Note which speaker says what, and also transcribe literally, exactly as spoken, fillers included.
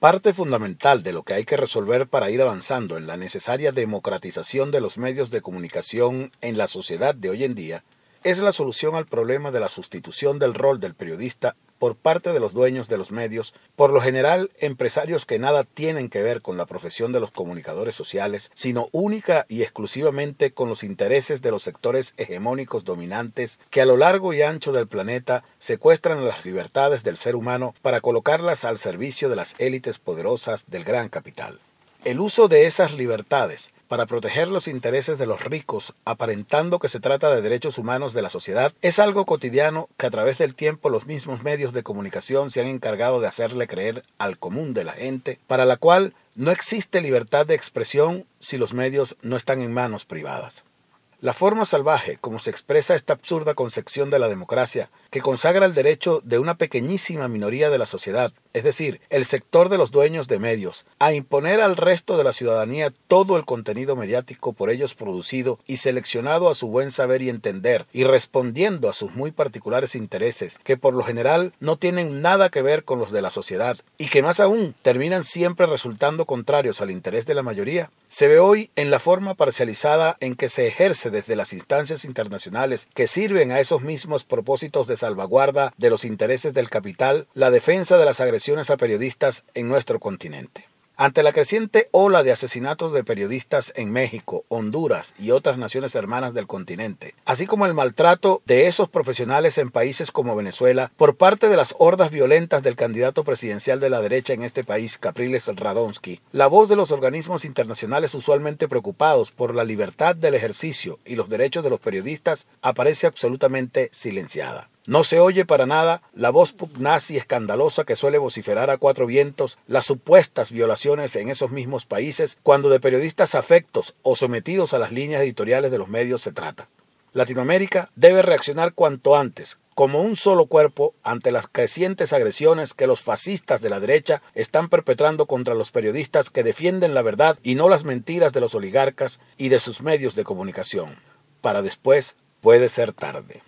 Speaker 1: Parte fundamental de lo que hay que resolver para ir avanzando en la necesaria democratización de los medios de comunicación en la sociedad de hoy en día es la solución al problema de la sustitución del rol del periodista por parte de los dueños de los medios, por lo general empresarios que nada tienen que ver con la profesión de los comunicadores sociales, sino única y exclusivamente con los intereses de los sectores hegemónicos dominantes que a lo largo y ancho del planeta secuestran las libertades del ser humano para colocarlas al servicio de las élites poderosas del gran capital. El uso de esas libertades para proteger los intereses de los ricos, aparentando que se trata de derechos humanos de la sociedad, es algo cotidiano que a través del tiempo los mismos medios de comunicación se han encargado de hacerle creer al común de la gente, para la cual no existe libertad de expresión si los medios no están en manos privadas. La forma salvaje como se expresa esta absurda concepción de la democracia, que consagra el derecho de una pequeñísima minoría de la sociedad, es decir, el sector de los dueños de medios, a imponer al resto de la ciudadanía todo el contenido mediático por ellos producido y seleccionado a su buen saber y entender, y respondiendo a sus muy particulares intereses, que por lo general no tienen nada que ver con los de la sociedad, y que más aún terminan siempre resultando contrarios al interés de la mayoría, se ve hoy en la forma parcializada en que se ejerce desde las instancias internacionales que sirven a esos mismos propósitos de salvaguarda de los intereses del capital, la defensa de las agresiones a periodistas en nuestro continente. Ante la creciente ola de asesinatos de periodistas en México, Honduras y otras naciones hermanas del continente, así como el maltrato de esos profesionales en países como Venezuela por parte de las hordas violentas del candidato presidencial de la derecha en este país, Capriles Radonsky, la voz de los organismos internacionales usualmente preocupados por la libertad del ejercicio y los derechos de los periodistas aparece absolutamente silenciada. No se oye para nada la voz pugnaz y escandalosa que suele vociferar a cuatro vientos las supuestas violaciones en esos mismos países cuando de periodistas afectos o sometidos a las líneas editoriales de los medios se trata. Latinoamérica debe reaccionar cuanto antes, como un solo cuerpo, ante las crecientes agresiones que los fascistas de la derecha están perpetrando contra los periodistas que defienden la verdad y no las mentiras de los oligarcas y de sus medios de comunicación. Para después puede ser tarde.